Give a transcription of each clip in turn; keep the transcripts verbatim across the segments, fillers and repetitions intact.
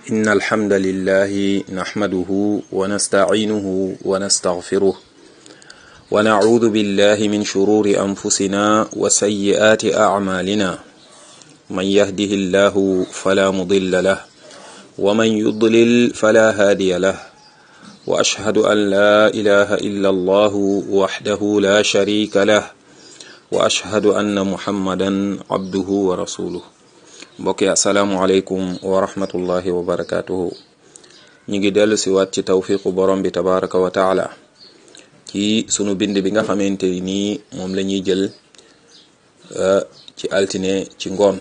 إن الحمد لله نحمده ونستعينه ونستغفره ونعوذ بالله من شرور أنفسنا وسيئات أعمالنا من يهده الله فلا مضل له ومن يضلل فلا هادي له وأشهد أن لا إله إلا الله وحده لا شريك له وأشهد أن محمدا عبده ورسوله. mbokk yi asalaamualeykum wa rahmatullahi wa barakatuhu. ñu ngi dellu si waat ci tawfiqu borom bi tabaraka wa taala ci sunu bind bi nga xamante ni moom la ñuy jël ci altine ci ngoon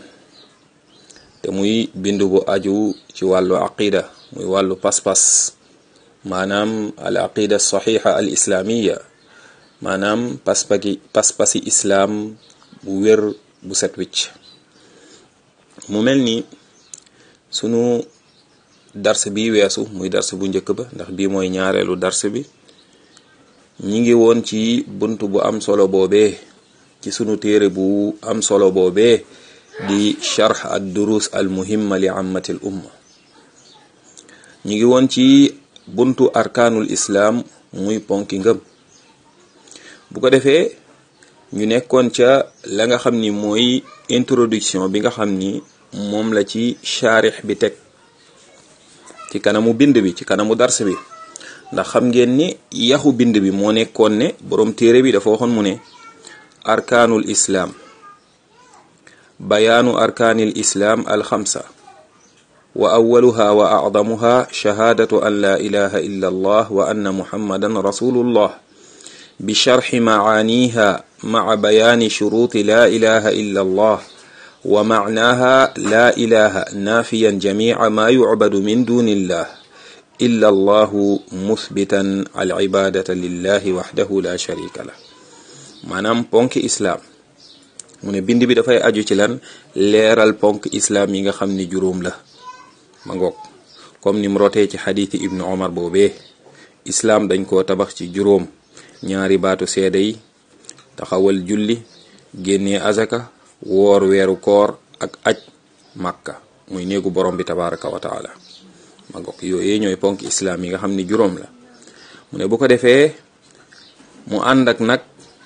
te muy bind bu aju ci wàllu aqida muy wàllu pas-pas maanaam al aqida saxixa al islamiya maanaam paspaki paspasi islaam bu wér bu set wicc. mu mel ni sunu dars bi weesu muy dars bu njëkk ba ndax bii mooy ñaareelu dars bi ñi ngi woon ci bunt bu am solo boobee ci sunu téere bu am solo boobee di sharh ad durus al muhimma li ammatil umma. ñi ngi woon ci buntu arkaanul islaam muy ponki ngëm. bu ko defee ñu nekkoon ca la nga xam ni mooy introduction bi nga xam ni moom la ci shaarix bi teg ci kanamu bind bi ci kanamu dars bi ndax xam ngeen ni yaxu bind bi moo nekkoon ne boroom téere bi dafa waxoon mu ne arkaanul islaam bayaanu arkaanil islaam alxamsa wa awaluha wa acdamuha shahaadatu an la ilaha illa allah wa anna muhammadan rasulullah bi sharxi macaaniha maca bayaani shuruuti la ilaha illa allah wa macnaaha la ilaha naafiyan jamica maa yucbadu min duni illah illa allahu muthbitan alcibaadata lillahi waxdahu la sharika lah. maanaam ponk islaam mu ne bind bi dafay aju ci lan leeral ponk islaam yi nga xam ni juróom la ma ngoog comme ni mu rotee ci xadiiti ibnu omar boobee islaam dañ koo tabax ci juróom: ñaari baatu seede yi, taxawal julli, génnee azaka, woor weeru koor ak aj màkka muy néegu borom bi tabaraka wa taala ma ngoog yooyu ñooy ponk islaam yi nga xam ni juróom la. mu ne bu ko defee mu ànd ak nag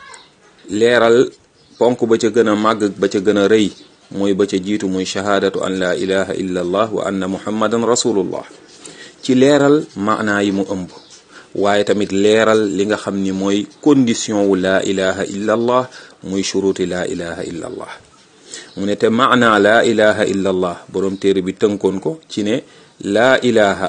leeral ponk ba ca gën a màgg ba ca gën a rëy mooy ba ca jiitu muy shahaadatu an la ilaha illa allah wa anna muhammadan rasulullah ci leeral maanaa yi mu ëmb, waaye tamit leeral li nga xam ni mooy condition wu laa ilaha illa allah muy shuruti laa ilaha illa allah. mu ne te maana laa ilaha illa allah boroom téere bi tënkoon ko ci ne laa ilaha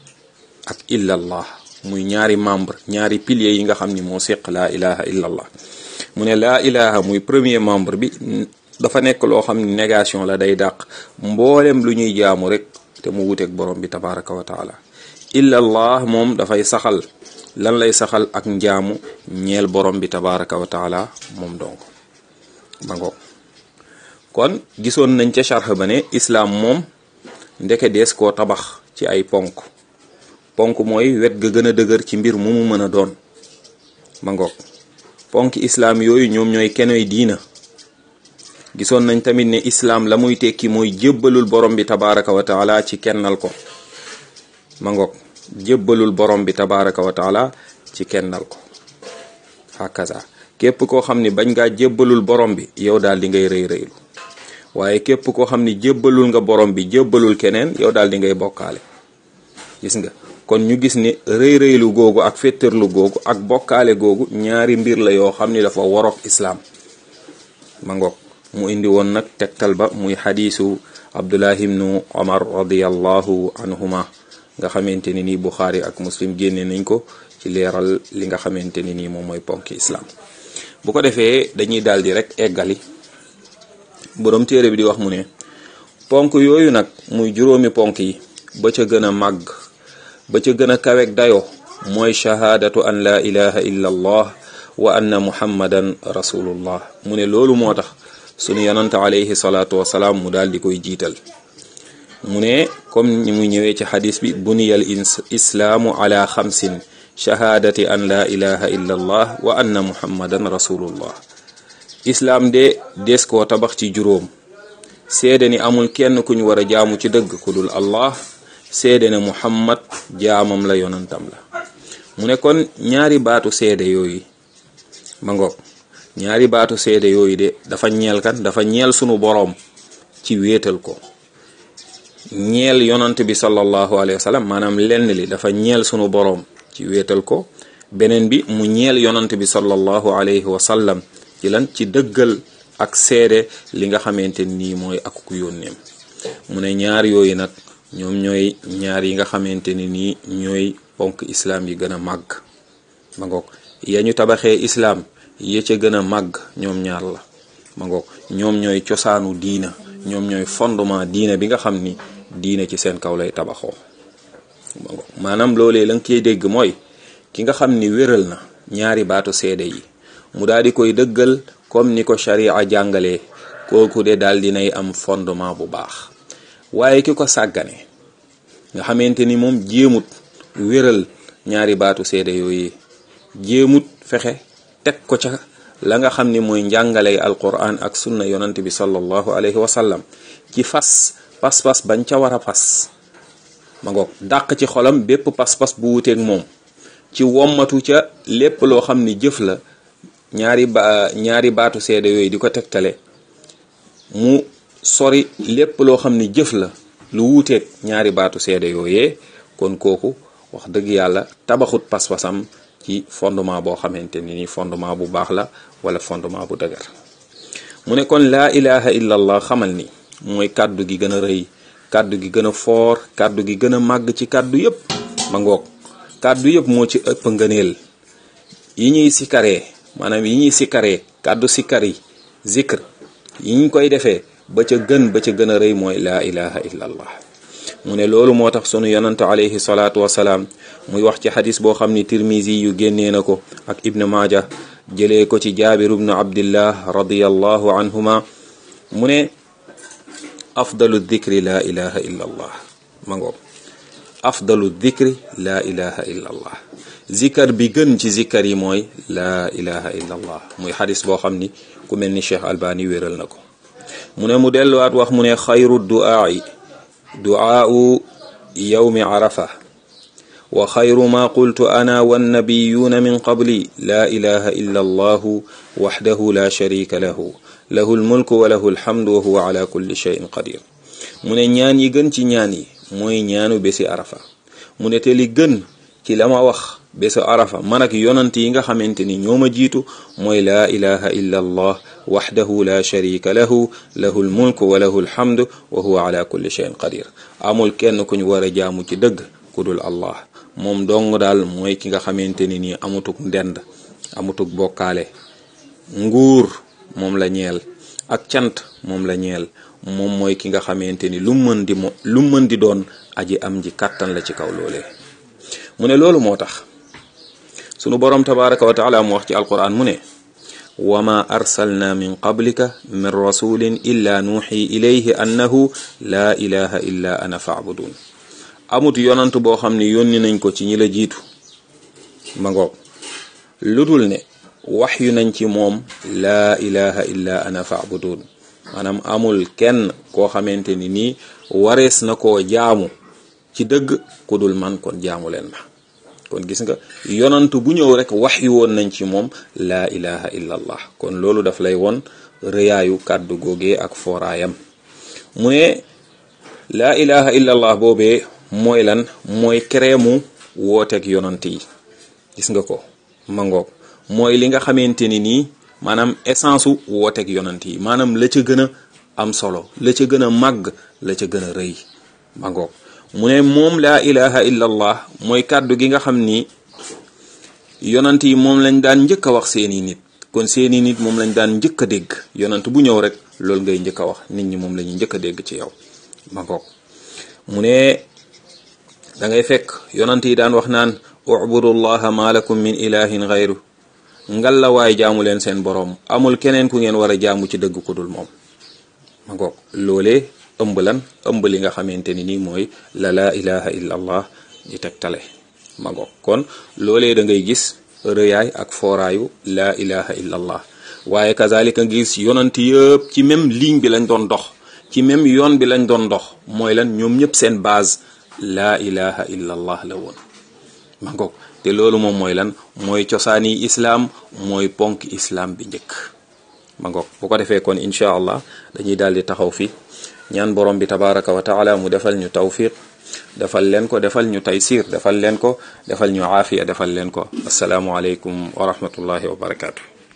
ak illa allah muy ñaari membre ñaari piliers yi nga xam ni moo seq laa ilaha illa allah. mu ne laa ilaha muy premier membre bi dafa nekk loo xam ni négation la, day dàq mboolem lu ñuy jaamu rek te mu wuteeg borom bi tabaraka wa taala. illa allah moom dafay saxal lan lay saxal ak njaamu ñeel borom bi tabaraka wa taala moom donc ma ngo kon gisoon nañ ca sharh ba ne islaam moom ndeke dees koo tabax ci ay ponk ponk mooy wet ga gën a dëgër ci mbir mu mu mën a doon ma ngoog ponk islaam yooyu ñoom ñooy kenoy diina. gisoon nañ tamit ne islaam la muy tekki mooy jébbalul borom bi tabaraka wa taala ci kennal ko ma ngoog jébbalul borom bi tabaraka wa taala ci kennal ko hakaza képp koo xam ni bañ ngaa jébbalul borom bi yow daal di ngay rëy rëylu, waaye képp koo xam ni jébbalul nga borom bi jébbalul keneen yow daal di ngay bokkaale. gis nga kon ñu gis ni rëy rëylu googu ak féttarlu googu ak bokkaale googu ñaari mbir la yoo xam ni dafa waroog islaam ma ngoog mu indi woon nag tegtal ba muy xadiisu abdullahi ibnu omar radiallahu anhuma nga xamante ni nii Buxaari ak Muslim génne nañ ko ci leeral li nga xamante ni nii moom mooy ponki islaam. bu ko defee dañuy daal di rek eggali boroom téere bi di wax mu ne ponk yooyu nag muy juróomi ponk yi ba ca gën a màgg ba ca gën a kaweeg dayoo mooy shahaadatu an la ilaha illa allah wa anna muhammadan rasulullah. mu ne loolu moo tax sunu yonante alayhi salaatu wasalaam mu daal di koy jiital. mu ne comme ni mu ñëwee ci xadis bi buniyal islaamu ala xamsin shahaadati an la ilaha illa allah wa anna muhammadan rasulullah. islaam de des koo tabax ci juróom: seede ni amul kenn ku ñu war a jaamu ci dëgg ku dul allah, seede ne muhammad jaamam la yonantam la. mu ne kon ñaari baatu seede yooyu ma ngoog ñaari baatu seede yooyu de dafa ñeel kan dafa ñeel sunu boroom ci wéetal ko, ñeel yonant bi sallallahu alayhi wa sallam maanaam lenn li dafa ñeel sunu boroom ci wéetal ko, beneen bi mu ñeel yonant bi sallallahu alayhi wa sallam ci lan ci dëggal ak seede li nga xamante nii mooy ak ku yónneem. mu ne ñaar yooyu nag ñoom ñooy ñaar yi nga xamante ni nii ñooy ponk islaam yi gën a màgg ma ngoog ya ñu tabaxee islaam ya ca gën a màgg ñoom ñaar la ma ngoog ñoom ñooy cosaanu diina, ñoom ñooy fondement diina bi nga xam ni diina ci seen kaw lay tabaxoo ma ngoog maanaam loolee la nga koy dégg mooy ki nga xam ni wéral na ñaari baatu seede yi mu daal di koy dëggal comme ni ko sharia jàngalee, kooku de daal dinay am fondement bu baax. waaye ki ko sàggane nga xamante ni moom jéemut wéral ñaari baatu seede yooyu, jéemut fexe teg ko ca la nga xam ni mooy njàngale alquran ak sunna yonante bi sallallahu alayhi wa sallam ci fas pas-pas bañ ca war a fas ma ngoog dàq ci xolam bépp pas-pas bu wuteeg moom, ci wommatu ca lépp loo xam ni jëf la ñaari ba ñaari baatu seede yooyu di ko tegtale, mu sori lépp loo xam ni jëf la lu wuuteeg ñaari baatu seede yooyee. kon kooku wax dëgg yàlla tabaxut pas-pasam ci fondement boo xamante ni fondement bu baax la wala fondement bu dëgër. mu ne kon laa ilaha illa allah xamal ni mooy kàddu gi gën a rëy, kàddu gi gën a foor, kàddu gi gën a màgg ci kàddu yëpp ma ngoog kàddu yëpp moo ci ëpp ngëneel yi ñuy sikaree maanaam yi ñuy sikaree kàddu sikar yi zikr yi ñu koy defee ba ca gën ba ca gën a rëy mooy laa ilaha illa allah. mu ne loolu moo tax sunu yonante alayhi salaatu wasalaam muy wax ci xadis boo xam ni tirmisi yu génnee na ko ak ibn maaja jëlee ko ci jaabir ibnu abdillah radiyallahu anhuma mu ne afdalu dhikri laa ilaha illa allah ma ngoog afdalu dhikri laa ilaha illa allah zikar bi gën ci zikar yi mooy laa ilaha illa allah muy xadis boo xam ni ku mel ni cheikh albani wéral na ko. mu ne mu delluwaat wax mu ne xayru du'aa'i du'aa'u yawmi arafa wa xayru ma qultu ana wannabiyuuna min qabli laa ilaha illa allahu waxdahu la sharika lahu lahu lmulku wa lahu alhamdu wa huwa ala kulli shay'in qadir. mu ne ñaan yi gën ci ñaan yi mooy ñaanu bési arafa. mu ne te li gën ci la ma wax bésu arafa man ak yonant yi nga xamante ni ñoo ma jiitu mooy laa ilaha illa allah waxdahu la sharika lahu lahu lmulku wa lahu alhamdu wa huwa ala kulli shay'in qadir. amul kenn ku ñu war a jaamu ci dëgg ku dul allah, moom dong daal mooy ki nga xamante ni nii amutuk ndend, amutuk bokkaale, nguur moom la ñeel ak cant moom la ñeel, moom mooy ki nga xamante ni lu mën di mo lu mën di doon aji am ji kàttan la ci kaw loolee. mu ne loolu moo tax sunu boroom tabaraka wa taala mu wax ci alquran mu ne wa ma arsalna min qablika min rasulin illa nuuxi ilayhi annahu laa ilaha illa ana faabudun. amut yonant boo xam ne yónni nañ ko ci ñi la jiitu ma ngoog lu dul ne wax yu nañ ci moom laa ilaha illa ana faabudun, maanaam amul kenn koo xamante ni nii warees na koo jaamu ci dëgg ku dul man, kon jaamu leen ma. kon gis nga yonantu bu ñëw rek wax yu woon nañ ci moom laa ilaha illa allah. kon loolu daf lay won rëyaayu kàddu googee ak fooraayam. mu ne laa ilaha illa allah boobee mooy lan mooy kereemu wooteeg yonant yi. gis nga ko ma ngoog mooy li nga xamante ni nii maanaam essence u wooteeg yonant yi, maanaam la ca gën a am solo, la ca gën a màgg, la ca gën a rëy ma ngoog. mu ne moom laa ilaha illa allah mooy kàddu gi nga xam ni yonant yi moom lañ daan njëkk a wax seeni nit. kon seeni nit moom lañ daan njëkk a dégg, yonant bu ñëw rek loolu ngay njëkk a wax, nit ñi moom la ñuy njëkk a dégg ci yow ma ngoog. mu ne da ngay fekk yonant yi daan wax naan ubudullaha ma lakum min ilahin gayru, ngal la waay jaamu leen seen boroom, amul keneen ku ngeen war a jaamu ci dëgg ku dul moom ma ngoog. loolee ëmb lan ëmb li nga xamante ni nii mooy la laa ilaha illa allah di tegtale ma ngoog. kon loolee da ngay gis rëyaay ak fooraayu laa ilaha illa allah. waaye kazalika nga gis yonant yëpp ci même ligne bi lañ doon dox, ci même yoon bi lañ doon dox, mooy lan ñoom ñëpp seen base laa ilaha illa allah la woon ma ngoog te loolu moom mooy lan mooy cosaani islaam mooy ponk islaam bi njëkk ma ngoog bu ko defee kon incha allah dañuy daal di taxaw fi ñaan borom bi tabaraka wa taala mu defal ñu tawfiq defal leen ko defal ñu taysir defal leen ko defal ñu aafiya defal leen ko asalaamu aleykum wa rahmatullahi wa barakaatu.